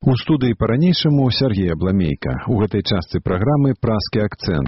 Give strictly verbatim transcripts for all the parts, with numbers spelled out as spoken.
У студыі па-ранейшаму Сергей Абламейка. У гэтай частцы праграмы празкі акцэнт.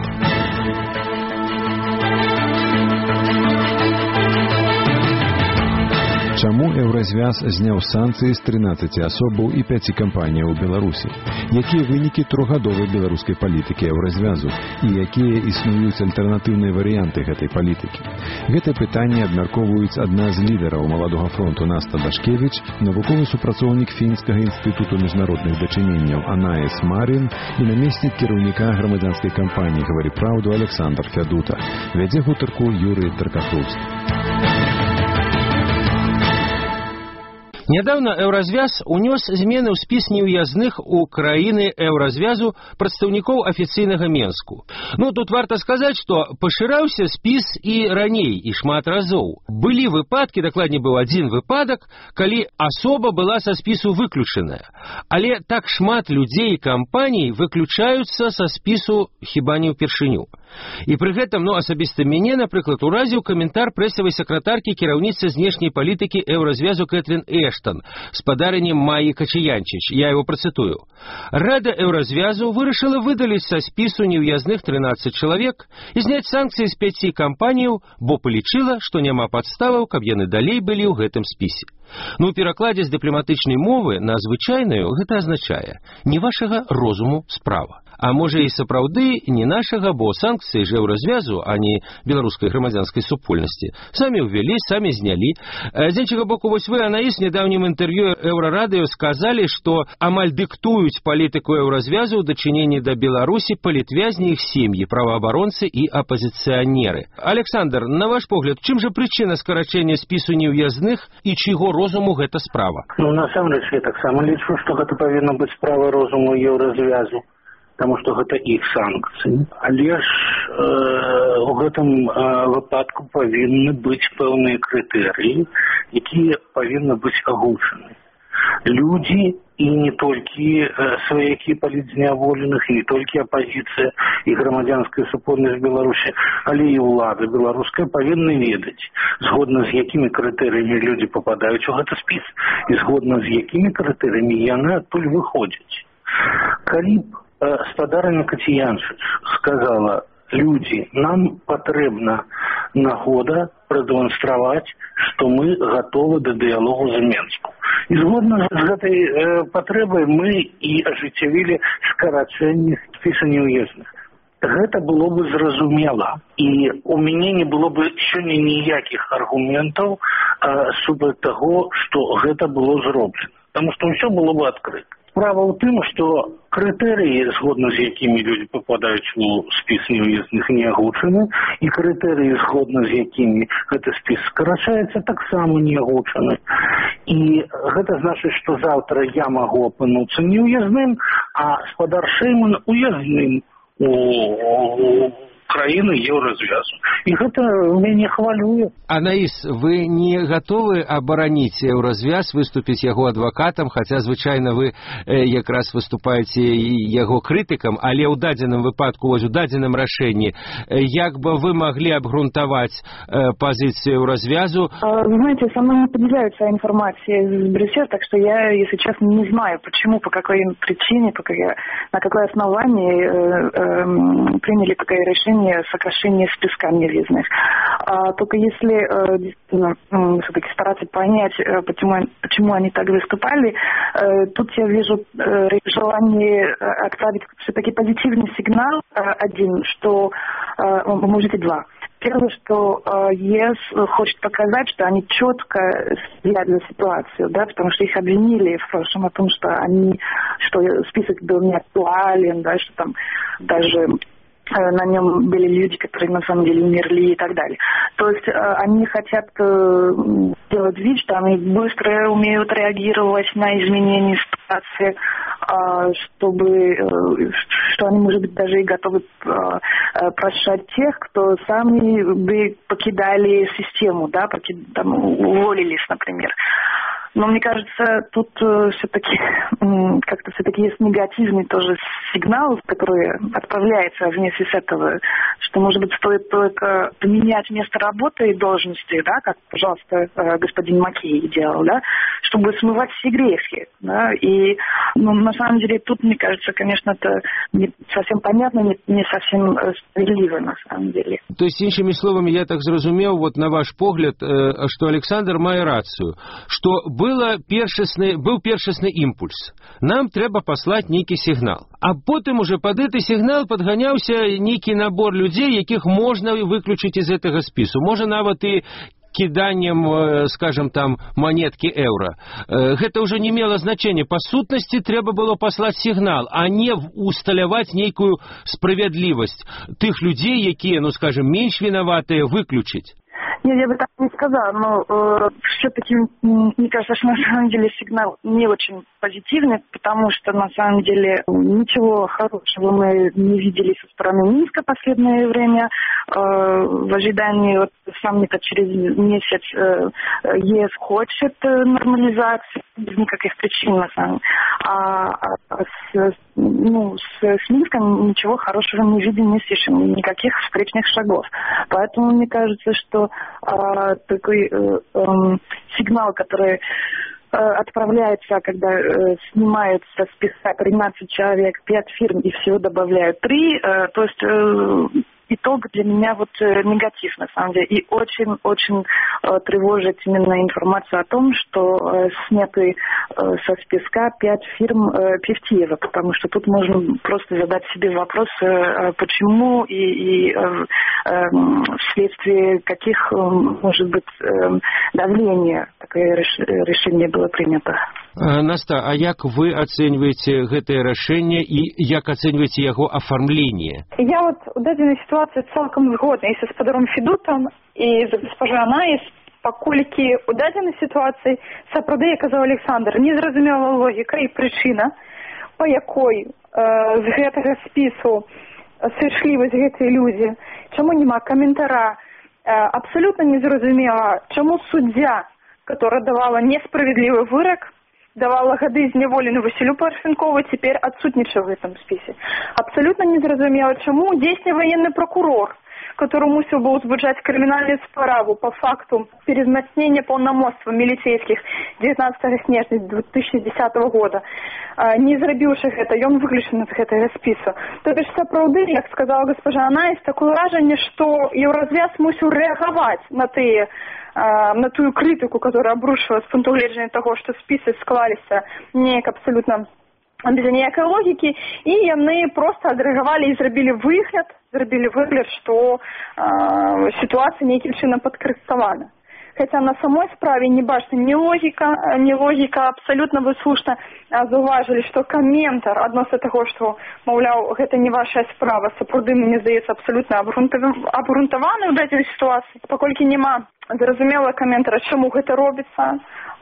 Чаму Еўразвяз зняў санкцыі з трынаццаці асобаў і пяці кампаніяў у Беларусі? Якія вынікі трохгадовай беларускай палітыкі Еўразвязу і якія існуюць альтэрнатыўныя варыянты гэтай палітыкі? Гэта пытанне абмяркоўваюць адна з лідараў маладога фронту Наста Дашкевіч, навуковы супрацоўнік Фінскага інстытуту міжнародных дачыненняў Анаес Марін і намеснік кіраўніка грамадзянскай кампаніі «Гавары праўду» Александр Фядута. Вядзе гутарку Юрый Таркахоўскі. Нядаўна Еўразвяз унёс змены ў спіс неўязных у краіны Еўразвязу прадстаўнікоў афіцыйнага Менску. Ну, тут варта сказаць, што пашыраўся спіс і раней, і шмат разоў. Былі выпадкі, дакладней быў адзін выпадак, калі асоба была са спісу выключаная. Але так шмат людзей і кампаній выключаюцца са спісу хіба не ўпершыню. І пры гэтым, ну, асабіста мяне, напрыклад, уразіў каментар прэсавай сакратаркі кіраўніцы знешняй палітыкі Еўразвязу Кэтрин Эштон с падараннем Майі Качаянчыч. Я его процитую. Рада Еўразвязу вырашыла выдаліць са спісу неўязных трынаццаць чалавек і зняць санкцыі з пяці кампаніяў, бо палічыла, што няма падставаў, каб яны далей былі ў гэтым спісе. Ну, у перакладзе з дыпламатычнай мовы на звычайную гэта азначае не вашага розуму справа. А можа і сапраўды не нашага, бо санкцыі ж Еўразвязу, а не беларускай грамадзянскай супольнасці, самі ўвялі, самі знялі. З іншага боку, вось вы, Анаіс, в нядаўнім інтэрв'ю Еўрарадыё сказалі, што амаль дыктуюць палітыку Еўразвязу ў дачыненні да Беларусі палітвязні, іх сем'і, праваабаронцы і апазіцыянеры. Александр, на ваш погляд, чым жа прычына скарачэння спісу неўязных і чыго розуму гэта справа? Ну, насамрэч, я таксама лічу, што гэта павінна быць справа розуму Еўразвязу, таму што гэта іх санкцыі. Але ж э, у гэтым э, выпадку павінны быць пэўныя крытэрыі, якія павінны быць агучаны. Людзі і не толькі э, сваякі палітзняволеных, і не толькі апазіцыя і грамадзянская супольнасць Беларусі, але і ўлада беларуская павінны ведаць, згодна з якімі крытэрыямі людзі пападаюць у гэты спіс і згодна з якімі крытэрыямі яны адтуль выходзяць. Калі б спадарня Кацяянчыч сказала: «Людзі, нам патрэбна нагода прадэманстраваць, што мы гатовы да дыялогу з Менску». І згодна з гэтай э, патрэбай мы і ажыццявілі скарачэнне спіса неўязных. Гэта было бы зразумела, і у мяне не было бы сёння ніякіх аргументаў э, супраць таго, што гэта было зроблена, таму што ўсё было бы адкрыта. Справа ў тым, што крытэрыі, згодна з якімі людзі пападаюць у спіс неўязных, не агучаны, і крытэрыі, згодна з якімі гэты спіс скарачаецца, таксама не агучаны. І гэта значыць, што заўтра я магу апынуцца неўязным, а спадар Шэйман уязным у, у краіны Еўразвязу. І гэта мяне хвалюе. Анаіс, вы не гатовы абараніць Еўразвяз, выступіць яго адвакатам, хаця звычайна вы э, якраз выступаеце яго крытыкам, але ў дадзеным выпадку, вось у дадзеным рашэнні, э, як бы вы маглі абгрунтаваць э, позицию Еўразвязу? Вы знаете, со мной не поделяются информацией из Брюсселя, так что я, если честно, не знаю, почему, по какой причине, по какой, на какое основание э, э, приняли такое решение сокращения списка неизвестных. А, только если э, действительно э, все-таки стараться понять, э, почему, почему они так выступали, э, тут я вижу э, желание отправить все-таки позитивный сигнал э, один, что, э, может и два. Первое, что э, ЕС хочет показать, что они четко следят за ситуацию, да, потому что их обвинили в прошлом о том, что они, что список был не актуален, да, что там даже на нем были люди, которые на самом деле умерли и так далее. То есть э, они хотят э, делать вид, что они быстро умеют реагировать на изменения ситуации, э, чтобы, э, что они, может быть, даже и готовы э, э, прощать тех, кто сами бы покидали систему, да, покид, там, уволились, например. Но мне кажется, тут э, все-таки э, как-то все-таки есть негативный тоже сигнал, который отправляется вместе с этого что, может быть, стоит только поменять место работы и должности, да, как, пожалуйста, господин Маккей делал, да, чтобы смывать все грехи, да, и, ну, на самом деле, тут, мне кажется, конечно, это не совсем понятно, не, не совсем справедливо, на самом деле. То есть, іншими словами, я так зразумеў, вот на ваш погляд, что Александр мае рацию, что было першасны, был першасны импульс. Нам трэба послать некий сигнал. А потом уже под этот сигнал подганяўся некий набор людей, якіх можно выключить из этого спису. Можно нават и киданием, скажем, там, монетки евро. Это уже не имело значения. По сутности трэба было послать сигнал, а не усталяваць нейкую справедливость тех людей, якія, ну, скажем, меньше виноватые, выключить. Нет, я бы так не сказала, но э, все-таки, мне кажется, что на самом деле сигнал не очень позитивный, потому что на самом деле ничего хорошего мы не видели со стороны Минска в последнее время. Э, в ожидании вот, саммита через месяц э, ЕС хочет нормализации без никаких причин, на самом деле. А, а с, ну, с, с Минском ничего хорошего не видим, не слышим, никаких встречных шагов. Поэтому мне кажется, что э, такой э, э, сигнал, который э, отправляется, когда э, снимается со списка тринадцать человек, пять фирм и всего добавляют три, э, то есть э, итог для меня вот э, негатив, на самом деле. И очень-очень э, тревожит именно информация о том, что э, сняты э, со списка пять фирм э, Певтиева, потому что тут можно просто задать себе вопрос, э, почему и, и э, э, вследствие каких, э, может быть, э, давления такое решение было принято. Наста, а як вы оцениваете это решение и як оцениваете его оформление? Я вот в данной ситуации целком згодна и со спадаром Федутом, и за госпожой Анаис, паколькі у дадзенай ситуации, сапраўды, як казаў Александр, незразумела логіка і прычына, па якой э, з гэтага спісу сышлі вось гэтыя людзі, чаму няма каментара, э, абсолютно незразумела, чаму суддзя, которая давала несправедливый вырок, давала гады зняволены Василю Парфенкову, теперь отсутнічае в этом списе. Абсолютно незразумела, чаму дзейсны военный прокурор, который мусил бы узбуджать криминальную справу по факту перезмацнения полномочий милицейских девятнадцатого снежня две тысячи десятого года, не зрабіўшы гэта, ён выключаны з гэтага спісу. То бишь, сапраўды, як сказала госпожа Анаис, такое ўражанне, што Еўразвяз мусіў рэагаваць на тыя на ту критику, которая обрушилась с пункту гледжання того, что списы склаліся неяк абсолютно без ніякай логікі, і яны просто адрэагавалі і зрабілі выгляд, зрабілі выгляд, што э, ситуация нейкім чынам падкарэктавана. Хотя на самой справе не бачна ни логика, ни логика, абсолютно вы слушно зауважили, что комментар адносна того, что, маўляў, гэта не ваша справа, сапраўды, мне здаецца, абсолютно абгрунтаваны ў дадзенай ситуации, паколькі няма зразумела каментара, чаму гэта робіцца,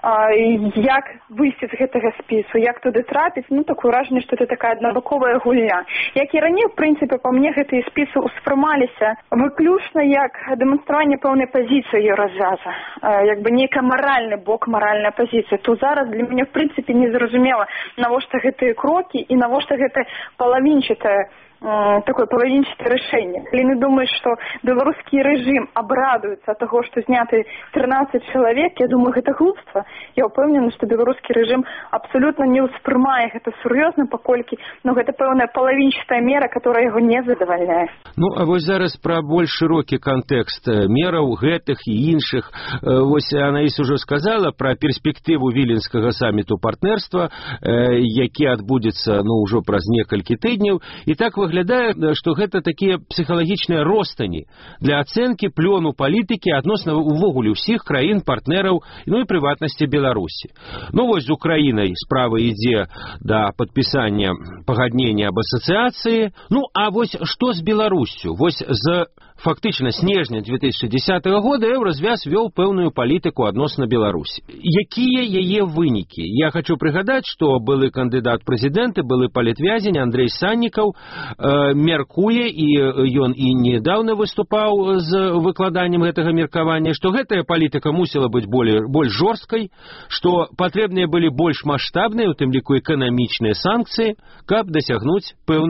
як выйсці з гэтага спісу, як туды трапіць, ну, такое ўражанне, што это такая аднабаковая гульня. Як і раней, в прынцыпе, па мне гэтыя спісы ўспрымаліся выключна як дэманстраванне пэўнай пазіцыі Еўразвяза, як бы нейка маральны бок, маральная пазіцыя. То зараз для мяне, в прынцыпе, незразумела, навошта гэтыя крокі і навошта гэта палавінчатае такое половинчатое решение. Лины думает, что белорусский режим обрадуется от того, что сняты тринадцать человек, я думаю, это глупство. Я упевнена, что белорусский режим абсолютно не успрымае это серьезно, покольки, но это пэўная половинчатая мера, которая его не задовольняет. Ну, а вот зараз про больш широкі контекст мераў гэтых и іншых. Вось Анаис уже сказала про перспективу Віленскага саммиту партнерства, які адбудзецца, ну, уже праз некалькі тыдняў. И так выглядае, што гэта такія псіхалагічныя ростані для ацэнкі плёну палітыкі адносна увогуле ўсіх краін-партнераў, ну і прыватнасці Беларусі. Ну вось з Украінай справа ідзе да падпісання пагаднення аб асацыяцыі. Ну а вось што з Беларусю? Вось з фактычна снежня две тысячи десятого года Еўразвяз вёл пэўную палітыку адносна Беларусі. Якія яе вынікі? Я хочу прыгадаць, што былы кандыдат прэзідэнты, былы палітвязень Андрей Саннікаў э, мяркуе, і ён і недавно выступаў з выкладаннем гэтага меркавання, што гэтая палітыка мусіла быць болей, больш жорсткай, што патрэбныя былі больш маштабныя, у тым ліку эканамічныя санкцыі, каб дасягнуць пэўных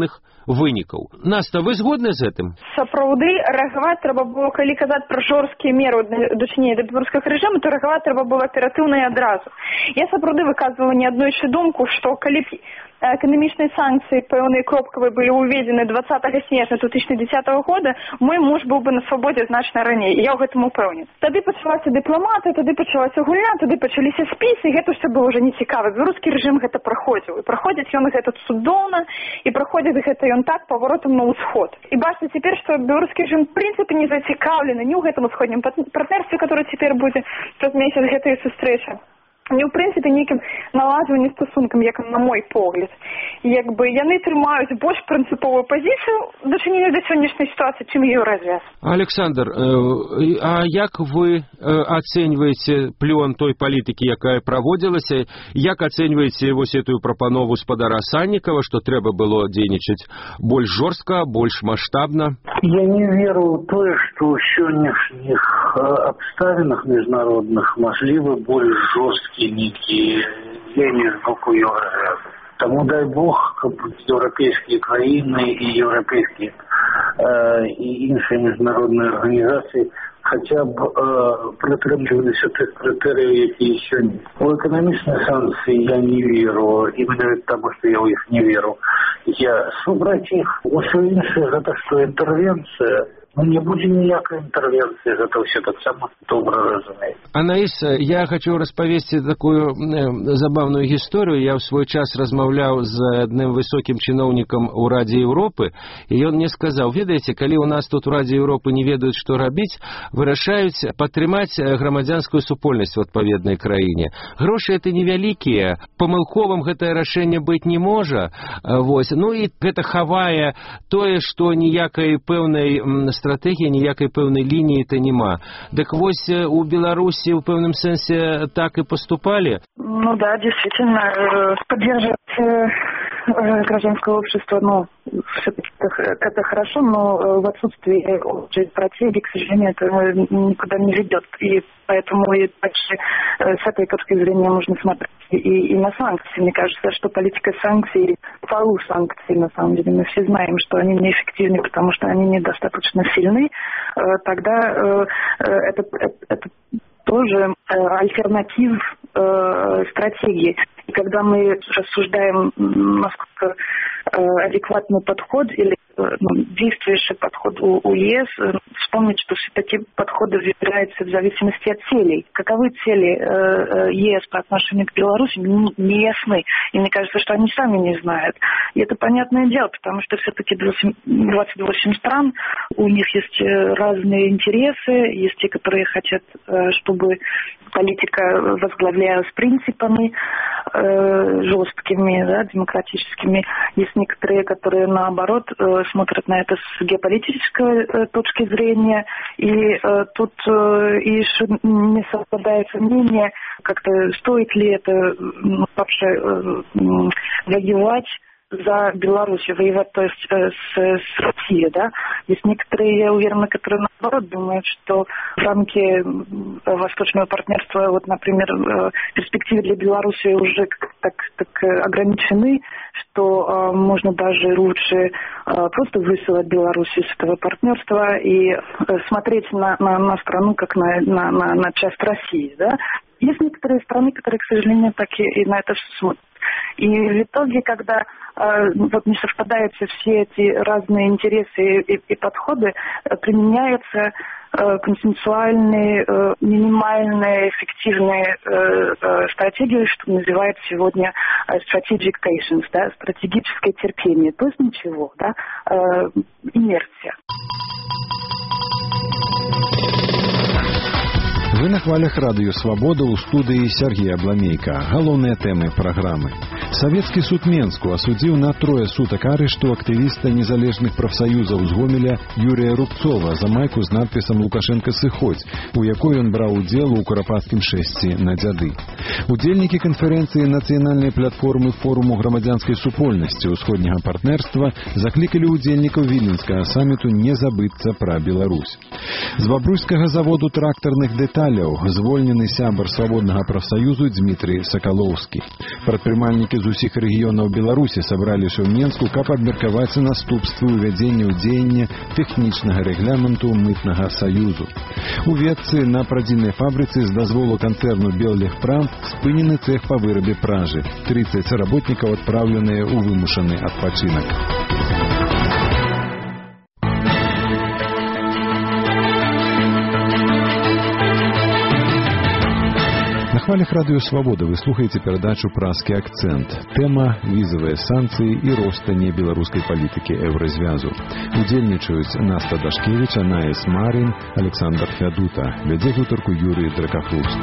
вынікаў. Наста, вы згодны з гэтым? Сапраўды, рэагаваць трэба было, калі казаць пра жорсткія меры ў дачыненні да беларускага рэжыму, то рэагаваць трэба было аператыўна і адразу. Я сапраўды выказвала не аднойчы думку, што калі б эканамічныя санкцыі пэўныя кропкавыя былі ўведзены двадцатага снежня две тысячи десятого года, мой муж быў бы на свабодзе значна раней. Я ў гэтым упэўнена. Тады пачалася дыпламатыя, тады пачалася гульня, тады пачаліся спісы, і гэта ўсё было ўжо нецікава. Беларускі рэжым гэта праходзіў. І праходзіць ён гэта цудоўна, і праходзіць гэта ён так паваротам на ўсход. І бачыце цяпер, што беларускі рэжым в прынцыпе не зацікаўлены ні ў гэтым усходнім партнерстве, которое цяпер будзе праз месяц гэтай сустрэчы. Не, в прынцыпе, нейкім наладжванні стасункам, як на мой погляд. Як бы яны трымаюць больш прынцыповую пазіцыю дачынення да сённяшняй сітуацыі, чым еўразвяз. Александр, а як вы ацэньваеце плён той палітыкі, якая праводзілася? Як ацэньваеце вось эту прапанову спадара Саннікава, што трэба было дзейнічаць больш жорстка, больш маштабна? Я не веру ў тое, што ў сённяшніх абставінах міжнародных мажлівы больш жорсткі некие дзеянні з боку Еўразвязу. Таму дай Бог, каб еўрапейскія краіны і еўрапейскія э, і іншыя міжнародныя арганізацыі хаця б э, прытрымліваліся тых крытэрыяў, якія сёння. У эканамічныя санкцыі я не веру, именно таму, што я ў іх не веру. Я супраць іх. Усё іншае гэта што інтэрвенцыя. Ну, не будзе ніякай інтэрвенцыі, гэта ўсе таксама добра разумеюць. Анаіс, я хочу распавесці такую забавную гісторыю. Я ў свой час размаўляў з адным высокім чыноўнікам у Радзе Еўропы, і ён мне сказаў: ведаеце, калі ў нас тут у Радзе Еўропы не ведаюць, што рабіць, вырашаюць падтрымаць грамадзянскую супольнасць у адпаведнай краіне. Грошы это невялікія, памылковым гэтае рашэнне быць не можа. Вось. Ну і гэта хавае тое, што ніякай пэўнай стратегии, ніякай пэўнай лінии это нема. Так вось у Беларуси в пэўным сенсе так и поступали? Ну да, действительно, поддерживать гражданское общество, ну, все-таки это хорошо, но в отсутствии общей стратегии, к сожалению, это никуда не ведет. И поэтому и дальше с этой точки зрения можно смотреть и, и на санкции. Мне кажется, что политика санкций, полу санкций, на самом деле, мы все знаем, что они неэффективны, потому что они недостаточно сильны. Тогда это, это, это тоже альтернатив э, стратегии. И когда мы рассуждаем, насколько э, адекватный подход или э, ну, действующий подход у, у ЕС, э, вспомнить, что все-таки подходы выбираются в зависимости от целей. Каковы цели э, ЕС по отношению к Беларуси, не ясны. И мне кажется, что они сами не знают. И это понятное дело, потому что все-таки двадцать восемь стран, у них есть разные интересы, есть те, которые хотят, чтобы политика возглавлялась принципами э, жесткими, да, демократическими. Есть некоторые, которые, наоборот, э, смотрят на это с геополитической э, точки зрения. И э, тут э, и не совпадает мнение, как-то стоит ли это э, вообще э, воевать за Беларусь, воевать, то есть э, с, с Россией, да. Есть некоторые, я уверена, которые наоборот думают, что в рамки э, восточного партнерства, вот, например, э, перспективы для Беларуси уже так, так э, ограничены, что э, можно даже лучше э, просто высылать Беларусь из этого партнерства и э, смотреть на, на, на страну как на, на, на, на часть России, да. Есть некоторые страны, которые, к сожалению, так и, и на это смотрят. И в итоге, когда э, вот не совпадаются все эти разные интересы и, и подходы, э, применяются э, консенсуальные, э, минимальные, эффективные э, э, стратегии, что называют сегодня э, strategic patience, да, стратегическое терпение. То есть ничего, да, э, инерция. Вы на хвалях радыё «Свабода» ў студыі Сергея Абламейка. Галоўныя тэмы праграмы. Савецкі суд Менску асудзіў на трое сутак арышту актывіста незалежных прафсаюзаў з Гомеля Юрія Рубцова за майку з надпісам «Лукашенко сыходзь», у якой ён браў удзел у курапаткім шэсці на дзяды. Удзельнікі канферэнцыі нацыянальнай платформы форуму грамадзянскай супольнасці ўсходняга партнерства заклікалі удзельнікаў віленскага саміту не забыцца пра Беларусь. З бабруйскага заводу трактарных дэталей скандалаў звольнены сябар свабоднага прафсаюзу Дмітрый Сакалоўскі. Прадпрымальнікі з усіх рэгіёнаў Беларусі сабраліся ў Менску, каб абмеркаваць наступствы ўвядзення ў дзеянне тэхнічнага рэгламенту мытнага саюзу. У Ветцы на прадзільнай фабрыцы з дазволу канцэрну Беллегпрам спынены цэх па вырабе пражы. трыццаць работнікаў адпраўленыя ў вымушаны адпачынак. На хвалях радыё «Свабода» вы слухаеце перадачу «Празкі акцэнт». Тэма – візавыя санкцыі і ростанне беларускай палітыкі Еўразвязу. Удзельнічаюць Наста Дашкевіч, Анаіс Марін, Александр Фядута. Вядзе гутарку Юрий Дракахруст.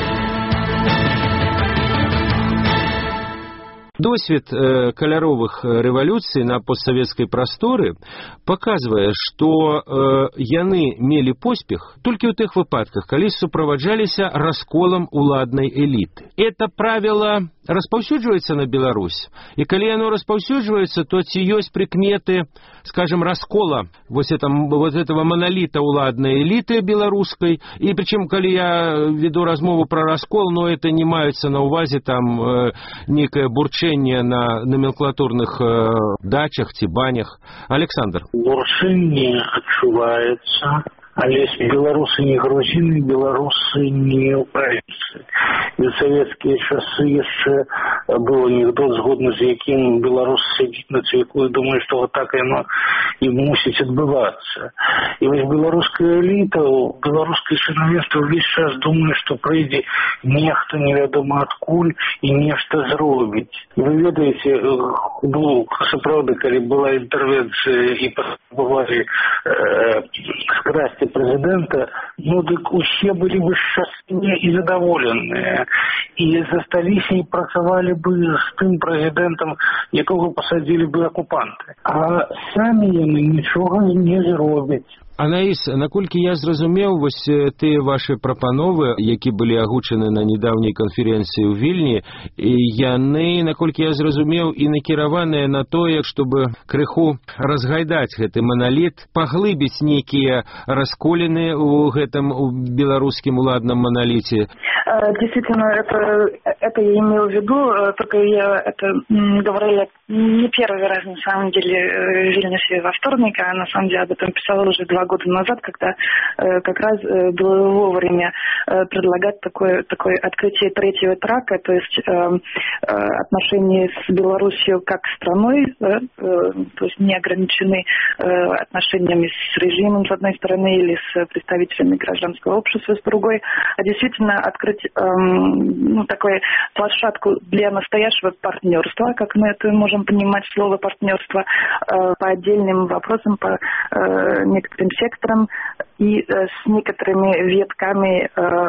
Досвед э, каляровых рэвалюцый на постсавецкай прасторы паказвае, што э, яны мелі поспех толькі ў тых выпадках, калі суправаджаліся расколам уладнай эліты. Это правило распаўсюджваецца на Беларусь, і калі яно распаўсюджваецца, то ці ёсць прыкметы, скажем, раскола вот, это, вот этого монолита уладной элиты белорусской, и причем, коли я веду размову про раскол, но это не маюцца на увазе там э, некое бурчение на номенклатурных э, дачах, ці банях. Александр. Бурчение отчувается. Але белорусы не грузины, белорусы не украинцы. І в советские часы яшчэ был анекдот, згодна з яким белорус сидит на цвіку и думает, что вот так оно и мусить отбываться. И вот белорусская элита, белорусское чыноўніцтва весь час думает, что прыйдзе нехта невядома адкуль и нешта зробіць. Вы ведаете, ну, сапраўды, калі была интервенция и паспрабавалі э, скрасці президента, ну, так усе были бы счастливые и задоволенные. И застались и працавали бы с тем президентом, якого посадили бы оккупанты. А сами яны ничего не зробяць. Анаіс, наколькі я зразумеў, вось тыя вашы прапановы, які былі агучаны на недавняй канферэнцыі ў Вільні, яны, наколькі я зразумеў, і накіраваныя на тое, чтобы крыху разгайдаць гэты монолит, паглыбіць нейкія расколіны ў гэтым беларускім уладным монолите. Действительно, это, это я имел в виду, только я это говорила не первый раз, на самом деле, в Вильнюсе во вторник, а на самом деле об этом писала уже два года назад, когда э, как раз э, было вовремя э, предлагать такое, такое открытие третьего трака, то есть э, э, отношения с Белоруссией как страной, э, э, то есть не ограничены э, отношениями с режимом с одной стороны или с представителями гражданского общества с другой, а действительно открыть э, ну, такую площадку для настоящего партнерства, как мы это можем понимать слово партнерство, э, по отдельным вопросам, по э, некоторым секторам и э, с некоторыми ветками э,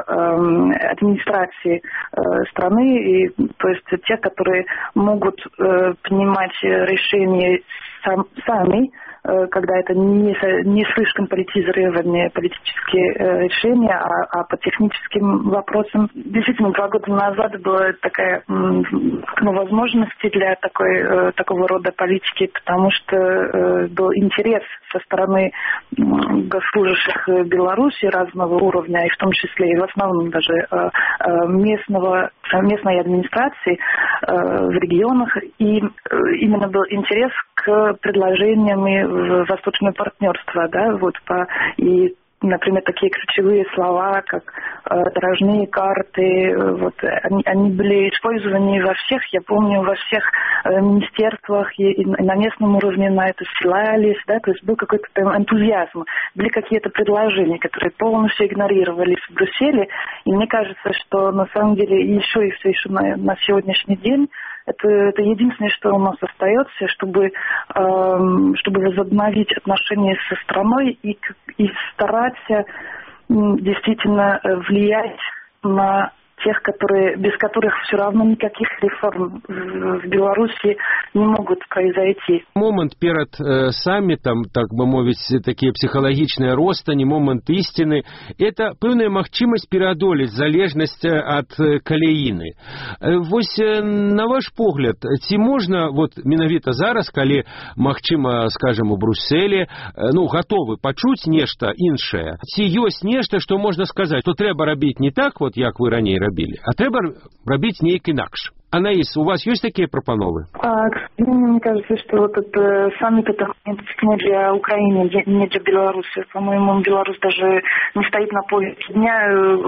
э, администрации э, страны, и, то есть те, которые могут э, принимать решения сам, сами, э, когда это не, не слишком политизированные политические э, решения, а, а по техническим вопросам. Действительно, два года назад была такая ну, возможность для такой, э, такого рода политики, потому что э, был интерес со стороны госслужащих Беларуси разного уровня, и в том числе и в основном даже местного, местной администрации в регионах, и именно был интерес к предложениям в восточное партнерство, да, вот по и например, такие ключевые слова, как э, дорожные карты, э, вот, они, они были использованы во всех, я помню, во всех э, министерствах и, и на местном уровне на это ссылались, да, то есть был какой-то там энтузиазм, были какие-то предложения, которые полностью игнорировались в Брюсселе, и мне кажется, что на самом деле еще и все еще на, на сегодняшний день Это, это единственное, что у нас остается, чтобы, э, чтобы возобновить отношения со страной и, и стараться действительно влиять на тех, которые, без которых все равно никаких реформ в Беларуси не могут произойти. Момент перед э, саммитом, так бы мовить, такие психологичные роста, не момент истины, это певная махчимость переодолеть залежность от каляины. Э, вось э, на ваш погляд, ці можно вот менавіта зараз, калі магчыма, скажем, у Брюсселе, э, ну, готовы пачуць нешта іншае, ці ёсць нешта, што можна сказаць, то трэба рабіць не так, вот як вы раней рабілі, а трэба рабіць нейк інакш. Анаис, у вас есть такие пропановы? А, к сожалению, мне кажется, что вот этот э, саммит это не для Украины, не для Беларуси. По-моему, Беларусь даже не стоит на повестке дня.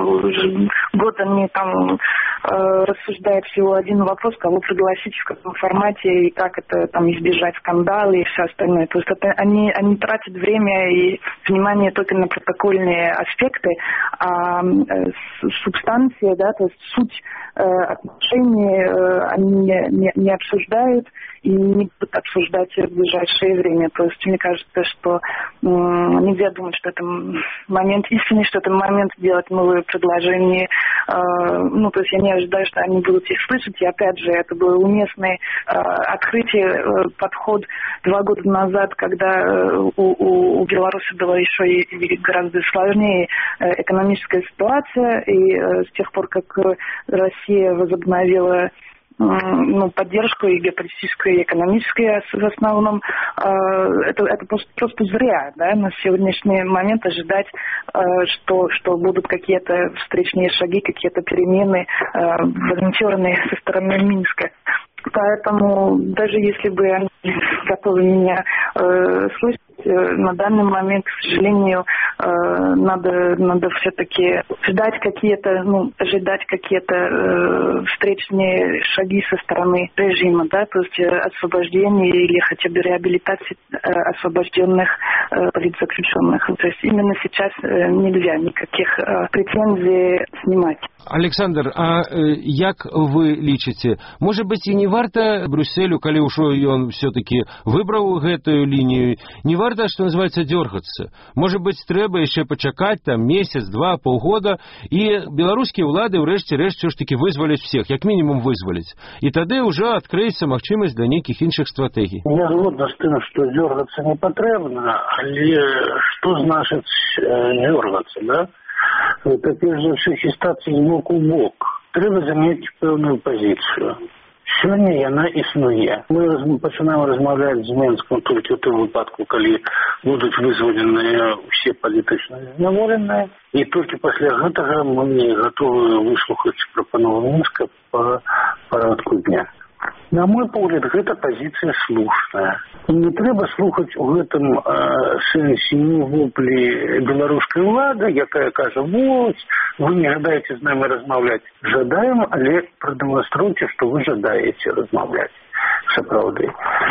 Уже год они там э, рассуждают всего один вопрос, кого пригласить, в каком формате, и как это там избежать скандала и все остальное. То есть это, они, они тратят время и внимание только на протокольные аспекты, а э, субстанция, да, то есть суть э, отношений они не, не, не обсуждают и не будут обсуждать в ближайшее время. То есть мне кажется, что м- нельзя думать, что это момент истины, что это момент делать новые предложения. Э, ну, то есть я не ожидаю, что они будут их слышать. И опять же, это было уместное э, открытие, э, подход два года назад, когда э, у, у, у Беларуси была еще и гораздо сложнее э, экономическая ситуация. И э, с тех пор, как Россия возобновила ну, поддержку и геополитическую, и экономическую в основном, это, это просто, просто зря, да, на сегодняшний момент ожидать, что, что будут какие-то встречные шаги, какие-то перемены, волонтерные со стороны Минска. Поэтому даже если бы они готовы меня э, слышать, э, на данный момент, к сожалению, э, надо, надо все-таки ждать какие-то, ну, ожидать какие-то э, встречные шаги со стороны режима, да, то есть освобождение или хотя бы реабилитации э, освобожденных э, политзаключенных. То есть именно сейчас э, нельзя никаких э, претензий снимать. Александр, а э, як вы лічыце, можа быць і не варта Брюсселю, калі ўжо ён все-таки выбраў гэтую лінію, не варта, што называется, дёргацца. Можа быць, трэба яшчэ пачакаць там месяц, два, полгода, і беларускія ўлады ўрэшце рэшт ўсё ж таки вызваляць всех, як мінімум вызваляць. І тады ўжо адкрыецца магчымасць для нейкіх іншых стратэгій. Я згодна з тым, што дёргацца не патрэбна, але што значыць э, дёргацца, да? Это, перш за ўсё, хістацца з боку ў бок. Трэба заняць пэўную пазіцыю. Сёння яна існуе. Мы пачынаем размаўляць з Менском толькі ў тым выпадку, калі будуць вызваленыя ўсе палітычна зняволеныя, і толькі пасля гэтага мы гатовы выслухаць прапанову Мінска па парадку дня. На мой погляд, гэта пазіцыя слушная. І не трэба слухаць у гэтым э, сэнсе ні воплі беларускай улады, якая кажа, вось, вы не жадаеце з намі размаўляць. Жадаем, але прадэманструйце, што вы жадаеце размаўляць. Сапраўды.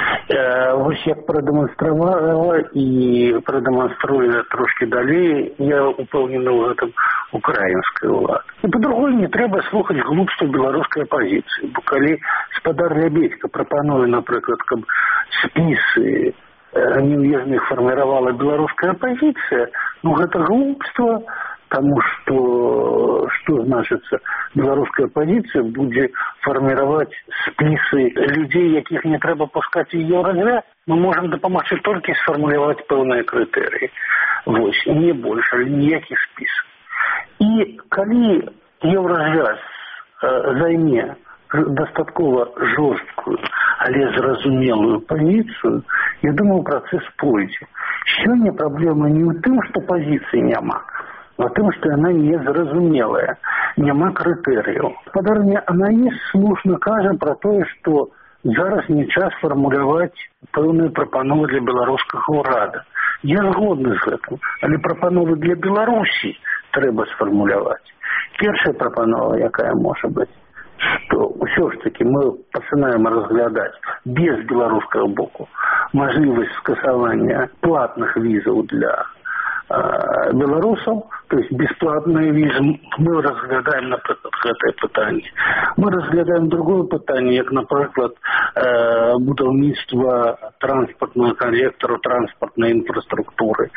Э, вось як прадэманстравала і прадэманструе трошки далей, я упэўнены ў гэтым украінская ўлада. І па-другое, не трэба слухаць глупства беларускай апазіцыі, бо калі спадар Лябедзька прапануе, напрыклад, каб спісы э, неўезных фарміравала беларуская апазіцыя, ну гэта глупство, тому что, что значится, белорусская оппозиция будет формировать списы людей, яких не треба пускать в Евразвяз. Мы можем допомогти только сформулировать певные критерии. Вот, не больше, никаких список. И когда Евразвяз э, займе достатково жесткую, але зразумелую позицию, я думаю, процесс пойдет. Сёння проблема не в том, что позиции няма, а тым, што яна незразумелая, няма крытэрыяў. Падарня Анаіс слушна кажа пра тое, што зараз не час фармуляваць пэўныя прапановы для беларускага ўрада. Я згодны з гэтым, але прапановы для Беларусі трэба сфармуляваць. Першая прапанова, якая можа быць, што ўсё ж таки мы пачынаем разглядаць без беларускага боку мажлівасць скасавання платных візаў для беларусаў, то есть бесплатная виза, мы разглядаем, например, это питание. Мы разглядаем другое питание, как, например, будаўніцтва транспортного коллектора, транспортной инфраструктуры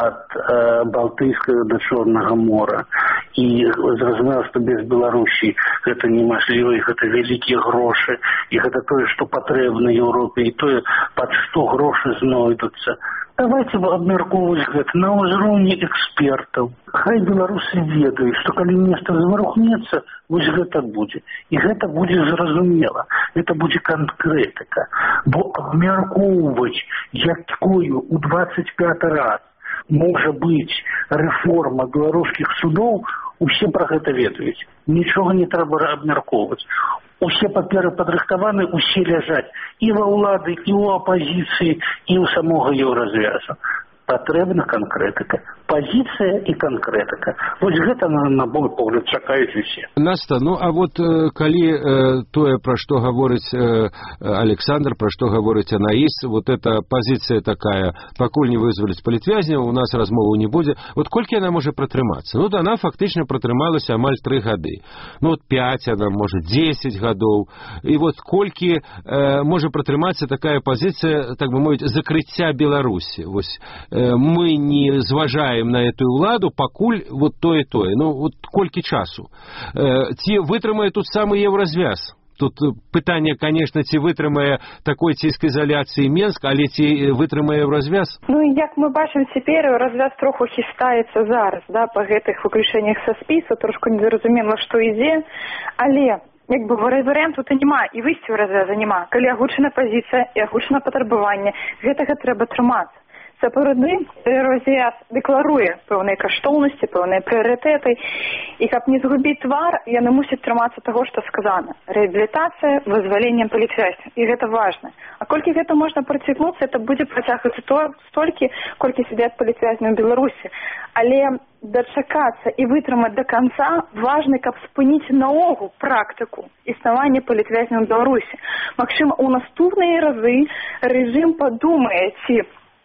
от Балтийского до Черного моря. И зразумела, что без Беларуси это немасліва, и это великие гроши, и это то, что потребно Европе, и то, под что гроши знойдутся. Давайте абмяркоўваць гэта на ўзроўні экспертаў. Хай беларусы ведаюць, што калі нешта зварухнецца, вось гэта будзе. І гэта будзе зразумела. Гэта будзе канкрэтыка. Бо абмяркоўваць, якою у двадцать пяты раз можа быць рэформа беларускіх судоў, усе пра гэта ведаюць. Нічога не трэба абмяркоўваць. Усе паперы падрыхтаваны, усе ляжаць і ва ўлады, і ў апазіцыі, і ў самога еўразвязу. Патрэбна канкрэтыка. Пазіцыя і канкрэтыка. Вось гэта, на, на мой погляд, чакаюць усе. Наста, ну а вот э, калі э, тое, пра што гаворыць э, Александр, пра што гаворыць Анаіс, вот эта пазіцыя такая, пакуль не вызваліць палітвязняў, у нас размову не будзе. Вот колькі яна можа пратрымацца? Ну, яна фактычна пратрымалася амаль тры гады. Ну, вот пяць, яна, можа, дзесяць гадоў. І вот колькі э, можа пратрымацца такая пазіцыя, так бы мовіць, закрыцця Беларусі. Вось э, мы не зважаем на эту ўладу, пакуль вот тое-тое. Ну, вот колькі часу. Э, ці вытрымае тут самы еўразвяз? Тут пытанне, конечно, ці вытрымае такой ціск изоляцыі Менск, але ці вытрымае еўразвяз? Ну, як мы бачым цяпер, еўразвяз троху хістаецца зараз, да, па гэтых выключэннях са спісу, трошку незразумела, што ідзе, але як бы варыянту то няма, і выйсця развяза няма. Калі агучана пазіцыя і агучана патрабаванне, гэтага трэба трымацца. Сапраўды, еўразвяз дэкларуе пэўныя каштоўнасці, пэўныя прыярытэты, і каб не згубіць твар, яны мусяць трымацца таго, што сказана. Рэабілітацыя, вызваленне палітвязняў, і гэта важна. А колькі гэта можна працягнуцца, это будзе працягвацца то столькі, колькі сядзяць палітвязняў у Беларусі. Але дачакацца і вытрымаць да канца важна, каб спыніць наогул практыку існавання палітвязняў у Беларусі. Магчыма, у наступныя разы рэжым падумае, ці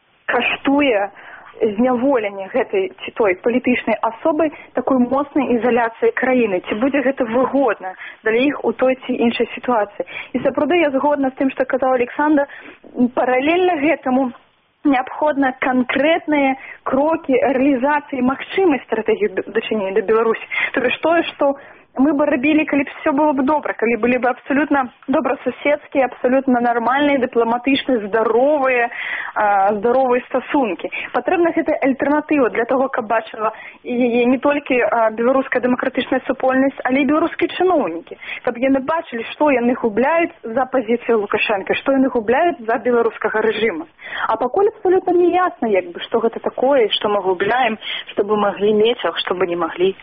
каштуе зняволення гэтай ці той палітычнай асобы такой моцнай ізаляцыі краіны. Ці будзе гэта выгодна для іх у той ці іншай сітуацыі. І сапраўды я згодна з тым, што казаў Александр, паралельна гэтаму неабходна канкрэтныя крокі рэалізацыі магчымай стратэгіі дачынення да Беларусі. То бишь тое, што мы бы рабілі, калі б все было бы добра, калі былі бы абсолютно добрасуседскія, абсолютно нормальныя, дыпламатычныя, здаровыя, э, здаровыя стасункі. Патрэбна гэта альтэрнатыва для того, каб бачыла яе не толькі э, беларуская дэмакратычная супольнасць, але і беларускія чыноўнікі. Каб яны бачылі, што яны губляюць за пазіцыю Лукашенко, што яны губляюць за беларускага рэжыма. А пакуль абсолютно не ясна, як бы, што гэта такое, што мы губляем, што бы маглі мець, а што бы не маглі.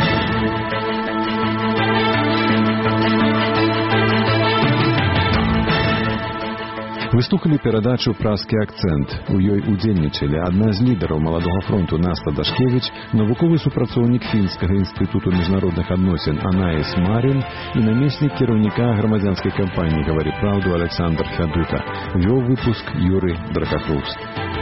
Вы слухали перадачу «Празкі акцэнт». У ёй удзельнічалі адна з лідараў маладога фронту Наста Дашкевіч, навуковы супрацоўнік Фінскага інстытуту міжнародных адносін Анаіс Марін і намеснік кіраўніка грамадзянскай кампаніі «Гаварі праўду» Александр Фядута. Вёў выпуск Юрый Дракахрус.